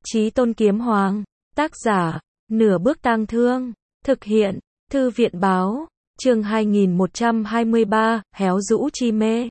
Chí Tôn Kiếm Hoàng. Tác giả, Nửa Bước Tang Thương. Thực hiện, Thư viện báo. Chương 2123, héo rũ chi mê.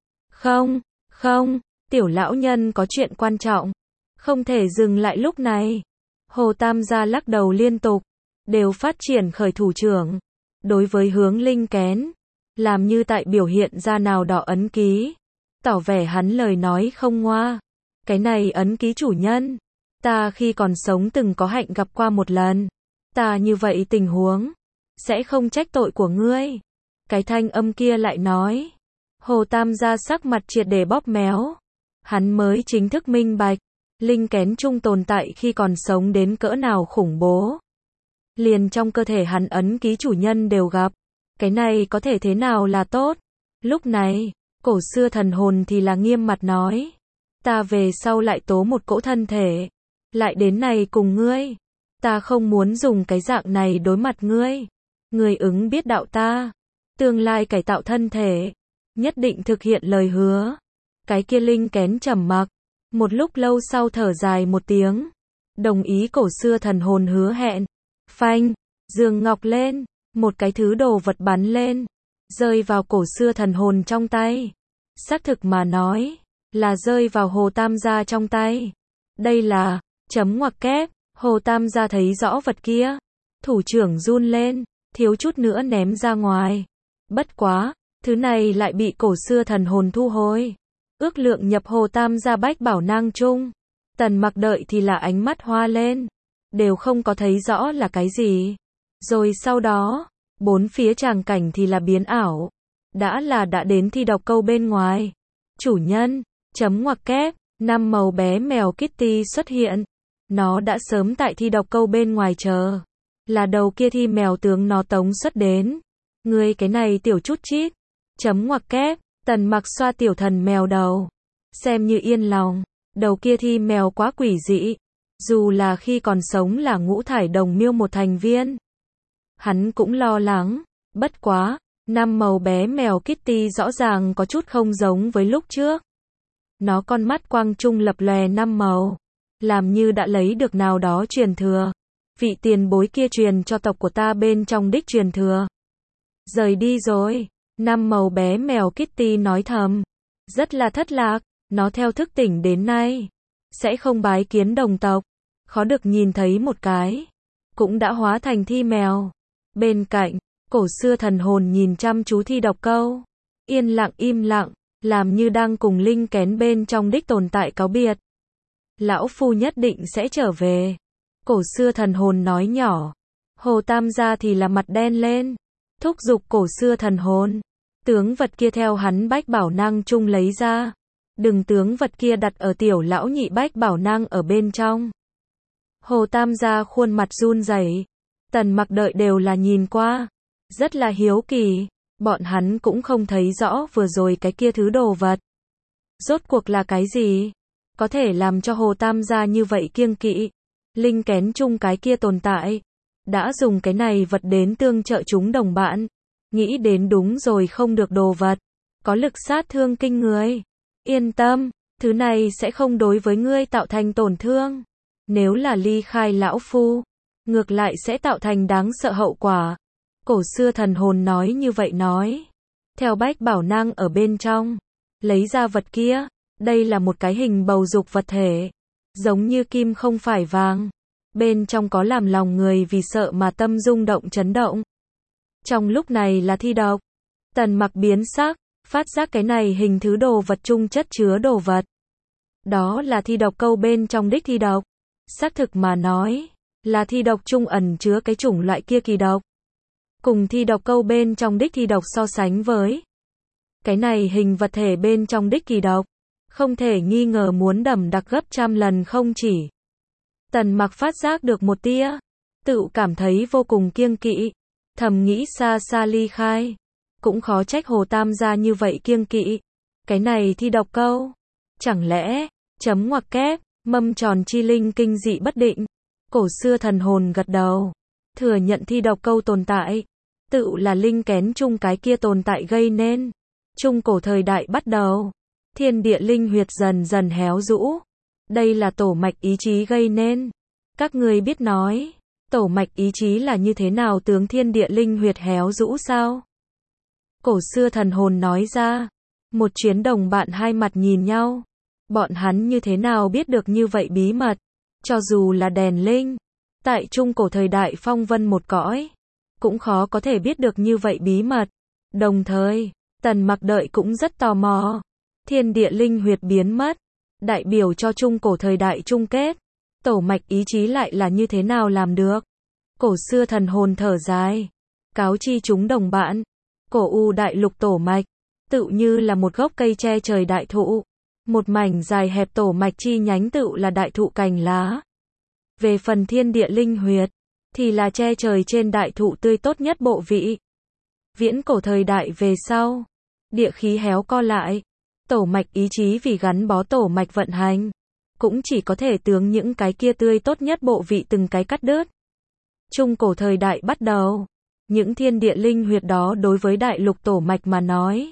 Không, tiểu lão nhân có chuyện quan trọng. Không thể dừng lại lúc này. Hồ Tam gia lắc đầu liên tục. Đều phát triển khởi thủ trưởng. Đối với Hướng Linh Kén. Làm như tại biểu hiện ra nào đó ấn ký. Tỏ vẻ hắn lời nói không ngoa. Cái này ấn ký chủ nhân. Ta khi còn sống từng có hạnh gặp qua một lần. Ta như vậy tình huống. Sẽ không trách tội của ngươi. Cái thanh âm kia lại nói. Hồ Tam gia sắc mặt triệt để bóp méo. Hắn mới chính thức minh bạch. Linh Kén Trung tồn tại khi còn sống đến cỡ nào khủng bố. Liền trong cơ thể hắn ấn ký chủ nhân đều gặp. Cái này có thể thế nào là tốt. Lúc này, cổ xưa thần hồn thì là nghiêm mặt nói. Ta về sau lại tố một cỗ thân thể. Lại đến này cùng ngươi. Ta không muốn dùng cái dạng này đối mặt ngươi. Ngươi ứng biết đạo ta. Tương lai cải tạo thân thể. Nhất định thực hiện lời hứa. Cái kia Linh Kén trầm mặc. Một lúc lâu sau thở dài một tiếng. Đồng ý cổ xưa thần hồn hứa hẹn. Phanh, giường ngọc lên. Một cái thứ đồ vật bắn lên. Rơi vào cổ xưa thần hồn trong tay. Xác thực mà nói. Là rơi vào Hồ Tam gia trong tay. Đây là chấm ngoặc kép. Hồ Tam gia thấy rõ vật kia. Thủ trưởng run lên. Thiếu chút nữa ném ra ngoài. Bất quá. Thứ này lại bị cổ xưa thần hồn thu hồi. Ước lượng nhập Hồ Tam gia bách bảo nang chung. Tần Mặc đợi thì là ánh mắt hoa lên. Đều không có thấy rõ là cái gì. Rồi sau đó. Bốn phía tràng cảnh thì là biến ảo. Đã đến thi đọc câu bên ngoài. Chủ nhân. Chấm ngoặc kép. 5 màu bé mèo Kitty xuất hiện. Nó đã sớm tại thi đọc câu bên ngoài chờ. Là đầu kia thi mèo tướng nó tống xuất đến. Ngươi cái này tiểu chút chít. Chấm ngoặc kép. Tần Mặc xoa tiểu thần mèo đầu. Xem như yên lòng. Đầu kia thi mèo quá quỷ dị. Dù là khi còn sống là ngũ thải đồng miêu một thành viên. Hắn cũng lo lắng. Bất quá. 5 màu bé mèo Kitty rõ ràng có chút không giống với lúc trước. Nó con mắt quang trung lập lòe 5 màu. Làm như đã lấy được nào đó truyền thừa. Vị tiền bối kia truyền cho tộc của ta bên trong đích truyền thừa. Rời đi rồi. 5 màu bé mèo Kitty nói thầm. Rất là thất lạc. Nó theo thức tỉnh đến nay. Sẽ không bái kiến đồng tộc. Khó được nhìn thấy một cái. Cũng đã hóa thành thi mèo. Bên cạnh, cổ xưa thần hồn nhìn chăm chú thi đọc câu. Yên lặng im lặng. Làm như đang cùng Linh Kén bên trong đích tồn tại cáo biệt. Lão phu nhất định sẽ trở về. Cổ xưa thần hồn nói nhỏ. Hồ Tam gia thì là mặt đen lên. Thúc giục cổ xưa thần hồn. Tướng vật kia theo hắn bách bảo nang chung lấy ra. Đừng tướng vật kia đặt ở tiểu lão nhị bách bảo nang ở bên trong. Hồ Tam gia khuôn mặt run rẩy. Tần Mặc đợi đều là nhìn qua. Rất là hiếu kỳ. Bọn hắn cũng không thấy rõ vừa rồi cái kia thứ đồ vật. Rốt cuộc là cái gì? Có thể làm cho Hồ Tam gia như vậy kiêng kỵ. Linh Kén chung cái kia tồn tại. Đã dùng cái này vật đến tương trợ chúng đồng bạn. Nghĩ đến đúng rồi không được đồ vật. Có lực sát thương kinh người. Yên tâm, thứ này sẽ không đối với ngươi tạo thành tổn thương. Nếu là ly khai lão phu, ngược lại sẽ tạo thành đáng sợ hậu quả. Cổ xưa thần hồn nói như vậy nói. Theo bách bảo nang ở bên trong. Lấy ra vật kia. Đây là một cái hình bầu dục vật thể. Giống như kim không phải vàng. Bên trong có làm lòng người vì sợ mà tâm rung động chấn động. Trong lúc này là thi độc. Tần Mặc biến sắc. Phát giác cái này hình thứ đồ vật chung chất chứa đồ vật. Đó là thi độc câu bên trong đích thi độc. Xác thực mà nói. Là thi độc chung ẩn chứa cái chủng loại kia kỳ độc. Cùng thi độc câu bên trong đích thi độc so sánh với. Cái này hình vật thể bên trong đích kỳ độc. Không thể nghi ngờ muốn đậm đặc gấp trăm lần không chỉ. Tần Mặc phát giác được một tia. Tự cảm thấy vô cùng kiêng kỵ. Thầm nghĩ xa xa ly khai. Cũng khó trách Hồ Tam gia như vậy kiêng kỵ. Cái này thi độc câu. Chẳng lẽ, chấm ngoặc kép, mâm tròn chi linh kinh dị bất định. Cổ xưa thần hồn gật đầu. Thừa nhận thi độc câu tồn tại. Tự là Linh Kén chung cái kia tồn tại gây nên. Trung cổ thời đại bắt đầu. Thiên địa linh huyệt dần dần héo rũ. Đây là tổ mạch ý chí gây nên. Các ngươi biết nói, tổ mạch ý chí là như thế nào tướng thiên địa linh huyệt héo rũ sao? Cổ xưa thần hồn nói ra. Một chuyến đồng bạn hai mặt nhìn nhau. Bọn hắn như thế nào biết được như vậy bí mật? Cho dù là đèn linh, tại trung cổ thời đại phong vân một cõi, cũng khó có thể biết được như vậy bí mật. Đồng thời, Tần Mặc đợi cũng rất tò mò. Thiên địa linh huyệt biến mất, đại biểu cho trung cổ thời đại chung kết. Tổ mạch ý chí lại là như thế nào làm được? Cổ xưa thần hồn thở dài. Cáo chi chúng đồng bạn. Cổ U đại lục tổ mạch, tựu như là một gốc cây che trời đại thụ. Một mảnh dài hẹp tổ mạch chi nhánh tựu là đại thụ cành lá. Về phần thiên địa linh huyệt, thì là che trời trên đại thụ tươi tốt nhất bộ vị. Viễn cổ thời đại về sau, địa khí héo co lại. Tổ mạch ý chí vì gắn bó tổ mạch vận hành, cũng chỉ có thể tướng những cái kia tươi tốt nhất bộ vị từng cái cắt đứt. Trung cổ thời đại bắt đầu, những thiên địa linh huyệt đó đối với đại lục tổ mạch mà nói,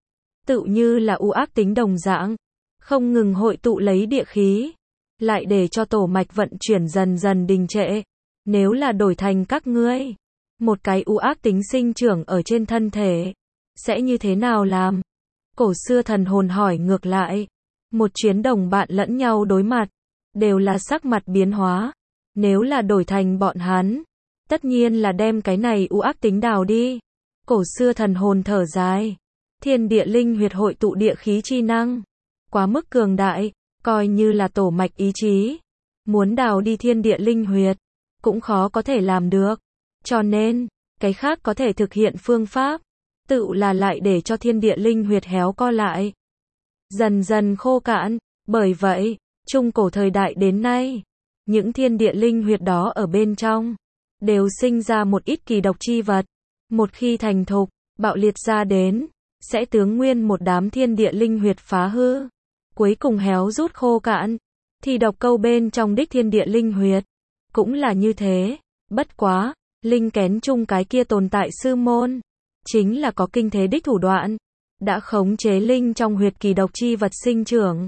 tựu như là u ác tính đồng dạng, không ngừng hội tụ lấy địa khí, lại để cho tổ mạch vận chuyển dần dần đình trệ. Nếu là đổi thành các ngươi, một cái u ác tính sinh trưởng ở trên thân thể, sẽ như thế nào làm? Cổ xưa thần hồn hỏi ngược lại. Một chuyến đồng bạn lẫn nhau đối mặt, đều là sắc mặt biến hóa. Nếu là đổi thành bọn hắn, tất nhiên là đem cái này u ác tính đào đi. Cổ xưa thần hồn thở dài. Thiên địa linh huyệt hội tụ địa khí chi năng, quá mức cường đại, coi như là tổ mạch ý chí. Muốn đào đi thiên địa linh huyệt, cũng khó có thể làm được. Cho nên, cái khác có thể thực hiện phương pháp, tựu là lại để cho thiên địa linh huyệt héo co lại. Dần dần khô cạn, bởi vậy, trung cổ thời đại đến nay, những thiên địa linh huyệt đó ở bên trong, đều sinh ra một ít kỳ độc chi vật. Một khi thành thục, bạo liệt ra đến, sẽ tướng nguyên một đám thiên địa linh huyệt phá hư. Cuối cùng héo rút khô cạn, thì độc câu bên trong đích thiên địa linh huyệt. Cũng là như thế, bất quá, linh kén chung cái kia tồn tại sư môn, chính là có kinh thế đích thủ đoạn, đã khống chế linh trong huyệt kỳ độc chi vật sinh trưởng.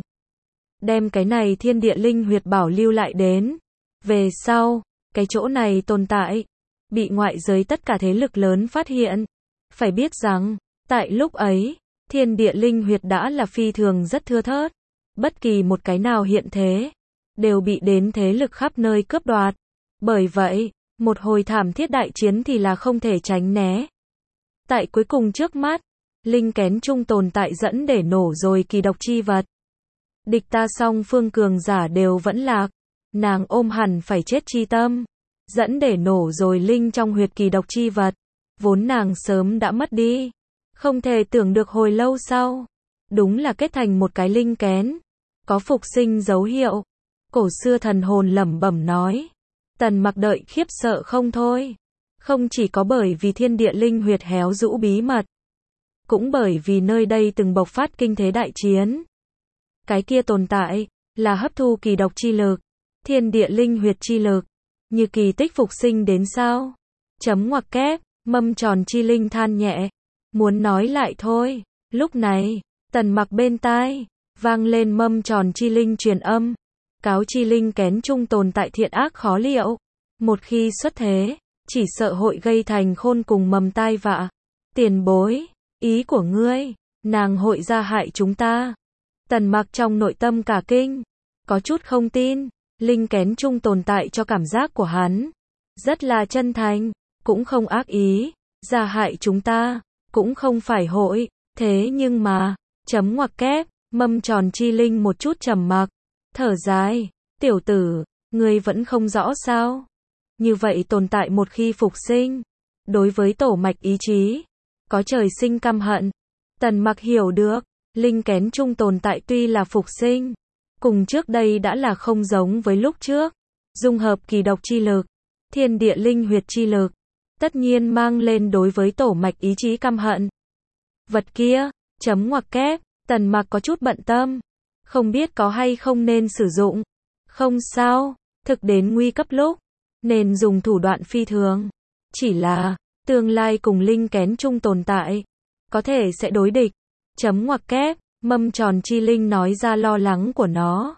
Đem cái này thiên địa linh huyệt bảo lưu lại đến. Về sau, cái chỗ này tồn tại, bị ngoại giới tất cả thế lực lớn phát hiện. Phải biết rằng, tại lúc ấy, thiên địa linh huyệt đã là phi thường rất thưa thớt. Bất kỳ một cái nào hiện thế, đều bị đến thế lực khắp nơi cướp đoạt. Bởi vậy, một hồi thảm thiết đại chiến thì là không thể tránh né. Tại cuối cùng trước mắt, linh kén chung tồn tại dẫn để nổ rồi kỳ độc chi vật. Địch ta song phương cường giả đều vẫn lạc. Nàng ôm hẳn phải chết chi tâm. Dẫn để nổ rồi linh trong huyệt kỳ độc chi vật. Vốn nàng sớm đã mất đi. Không thể tưởng được hồi lâu sau. Đúng là kết thành một cái linh kén. Có phục sinh dấu hiệu. Cổ xưa thần hồn lẩm bẩm nói. Tần Mặc đợi khiếp sợ không thôi. Không chỉ có bởi vì thiên địa linh huyệt héo rũ bí mật, cũng bởi vì nơi đây từng bộc phát kinh thế đại chiến. Cái kia tồn tại, là hấp thu kỳ độc chi lực, thiên địa linh huyệt chi lực, như kỳ tích phục sinh đến sao? Chấm ngoặc kép, mâm tròn chi linh than nhẹ, muốn nói lại thôi. Lúc này, Tần Mặc bên tai, vang lên mâm tròn chi linh truyền âm. Cáo chi linh kén chung tồn tại thiện ác khó liệu. Một khi xuất thế, chỉ sợ hội gây thành khôn cùng mầm tai vạ. Tiền bối, ý của ngươi, nàng hội ra hại chúng ta. Tần Mặc trong nội tâm cả kinh, có chút không tin. Linh kén chung tồn tại cho cảm giác của hắn rất là chân thành, cũng không ác ý, ra hại chúng ta, cũng không phải hội. Thế nhưng mà, chấm ngoặc kép, mâm tròn chi linh một chút trầm mặc, thở dài, tiểu tử, ngươi vẫn không rõ sao? Như vậy tồn tại một khi phục sinh, đối với tổ mạch ý chí, có trời sinh căm hận. Tần Mặc hiểu được, linh kén chung tồn tại tuy là phục sinh, cùng trước đây đã là không giống với lúc trước. Dung hợp kỳ độc chi lực, thiên địa linh huyệt chi lực, tất nhiên mang lên đối với tổ mạch ý chí căm hận. Vật kia, chấm ngoặc kép, Tần Mặc có chút bận tâm, không biết có hay không nên sử dụng. Không sao, thực đến nguy cấp lúc, nên dùng thủ đoạn phi thường. Chỉ là, tương lai cùng linh kén chung tồn tại, có thể sẽ đối địch. Chấm ngoặc kép, mâm tròn chi linh nói ra lo lắng của nó.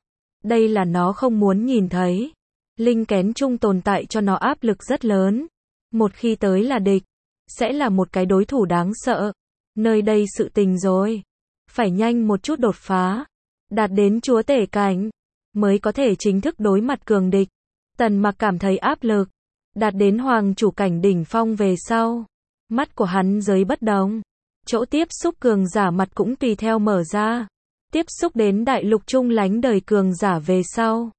Đây là nó không muốn nhìn thấy. Linh kén chung tồn tại cho nó áp lực rất lớn. Một khi tới là địch, sẽ là một cái đối thủ đáng sợ. Nơi đây sự tình rồi. Phải nhanh một chút đột phá. Đạt đến chúa tể cảnh, mới có thể chính thức đối mặt cường địch. Tần Mặc cảm thấy áp lực. Đạt đến hoàng chủ cảnh đỉnh phong về sau. Mắt của hắn giới bất đồng. Chỗ tiếp xúc cường giả mặt cũng tùy theo mở ra. Tiếp xúc đến đại lục trung lánh đời cường giả về sau.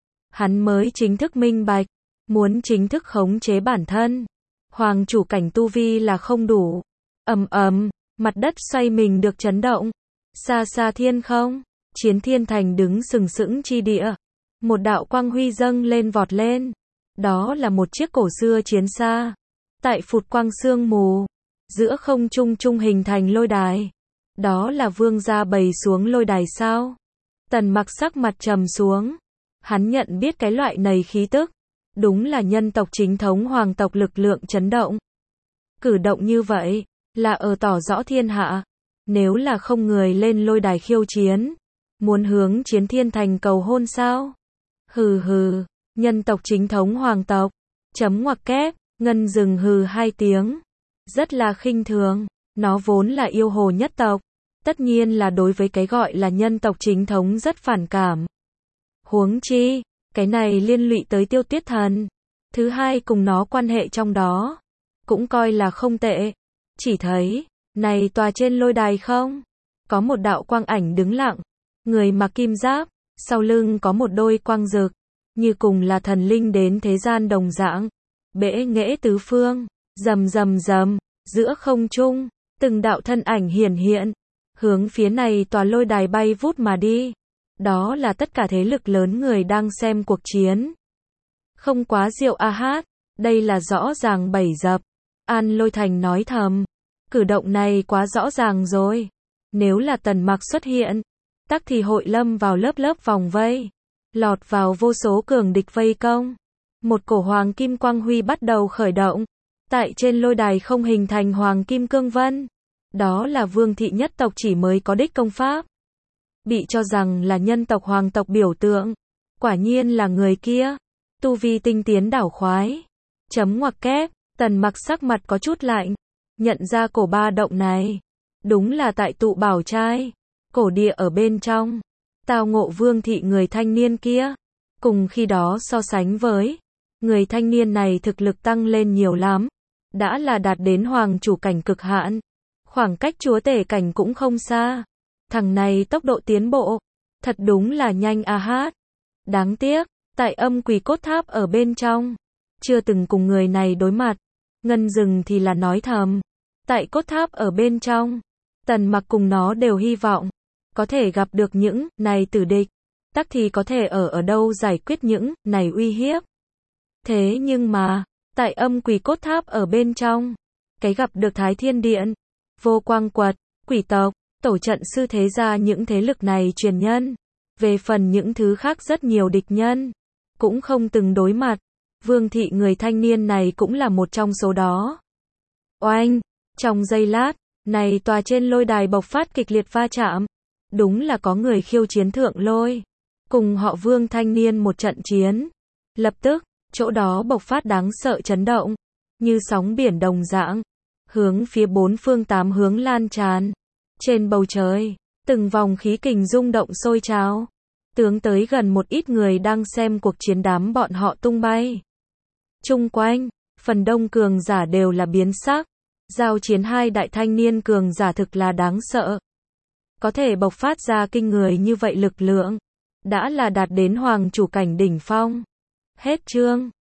Hắn mới chính thức minh bạch. Muốn chính thức khống chế bản thân. Hoàng chủ cảnh tu vi là không đủ. Ầm ầm, mặt đất xoay mình được chấn động. Xa xa thiên không, Chiến Thiên Thành đứng sừng sững chi địa. Một đạo quang huy dâng lên vọt lên. Đó là một chiếc cổ xưa chiến xa. Tại phụt quang sương mù, giữa không trung trung hình thành lôi đài. Đó là vương gia bày xuống lôi đài sao? Tần Mặc sắc mặt trầm xuống. Hắn nhận biết cái loại này khí tức. Đúng là nhân tộc chính thống hoàng tộc lực lượng chấn động. Cử động như vậy, là ở tỏ rõ thiên hạ. Nếu là không người lên lôi đài khiêu chiến, muốn hướng Chiến Thiên Thành cầu hôn sao? Hừ hừ, nhân tộc chính thống hoàng tộc. Chấm ngoặc kép, Ngân dừng hừ hai tiếng. Rất là khinh thường, nó vốn là yêu hồ nhất tộc. Tất nhiên là đối với cái gọi là nhân tộc chính thống rất phản cảm. Huống chi, cái này liên lụy tới Tiêu Tuyết Thần. Thứ hai cùng nó quan hệ trong đó, cũng coi là không tệ. Chỉ thấy, này tòa trên lôi đài không? Có một đạo quang ảnh đứng lặng. Người mặc kim giáp, sau lưng có một đôi quang rực. Như cùng là thần linh đến thế gian đồng dạng. Bẽ nghễ tứ phương, rầm rầm rầm, giữa không trung, từng đạo thân ảnh hiển hiện. Hướng phía này tòa lôi đài bay vút mà đi. Đó là tất cả thế lực lớn người đang xem cuộc chiến. Không quá diệu a hát, đây là rõ ràng bẫy dập. An Lôi Thành nói thầm. Cử động này quá rõ ràng rồi. Nếu là Tần Mặc xuất hiện, tắc thì hội lâm vào lớp lớp vòng vây. Lọt vào vô số cường địch vây công. Một cổ hoàng kim quang huy bắt đầu khởi động. Tại trên lôi đài không hình thành hoàng kim cương vân. Đó là vương thị nhất tộc chỉ mới có đích công pháp. Bị cho rằng là nhân tộc hoàng tộc biểu tượng. Quả nhiên là người kia. Tu vi tinh tiến đảo khoái. Chấm ngoặc kép, Tần Mặc sắc mặt có chút lạnh. Nhận ra cổ ba động này. Đúng là tại tụ bảo trai. Cổ địa ở bên trong. Tao ngộ vương thị người thanh niên kia. Cùng khi đó so sánh với. Người thanh niên này thực lực tăng lên nhiều lắm. Đã là đạt đến hoàng chủ cảnh cực hạn. Khoảng cách chúa tể cảnh cũng không xa. Thằng này tốc độ tiến bộ. Thật đúng là nhanh a hát. Đáng tiếc, tại âm quỷ cốt tháp ở bên trong. Chưa từng cùng người này đối mặt. Ngân dừng thì là nói thầm. Tại cốt tháp ở bên trong. Tần Mặc cùng nó đều hy vọng. Có thể gặp được những này tử địch. Tắc thì có thể ở đâu giải quyết những này uy hiếp. Thế nhưng mà, tại âm quỷ cốt tháp ở bên trong. Cái gặp được Thái Thiên Điện, Vô Quang Quật, quỷ tộc, tổ trận sư thế gia những thế lực này truyền nhân. Về phần những thứ khác rất nhiều địch nhân. Cũng không từng đối mặt. Vương thị người thanh niên này cũng là một trong số đó. Oanh! Trong giây lát, này tòa trên lôi đài bộc phát kịch liệt va chạm. Đúng là có người khiêu chiến thượng lôi. Cùng họ Vương thanh niên một trận chiến. Lập tức, chỗ đó bộc phát đáng sợ chấn động. Như sóng biển đồng dạng. Hướng phía bốn phương tám hướng lan tràn. Trên bầu trời, từng vòng khí kình rung động sôi trào. Tướng tới gần một ít người đang xem cuộc chiến đám bọn họ tung bay. Chung quanh, phần đông cường giả đều là biến sắc. Giao chiến hai đại thanh niên cường giả thực là đáng sợ. Có thể bộc phát ra kinh người như vậy lực lượng. Đã là đạt đến hoàng chủ cảnh đỉnh phong. Hết chương.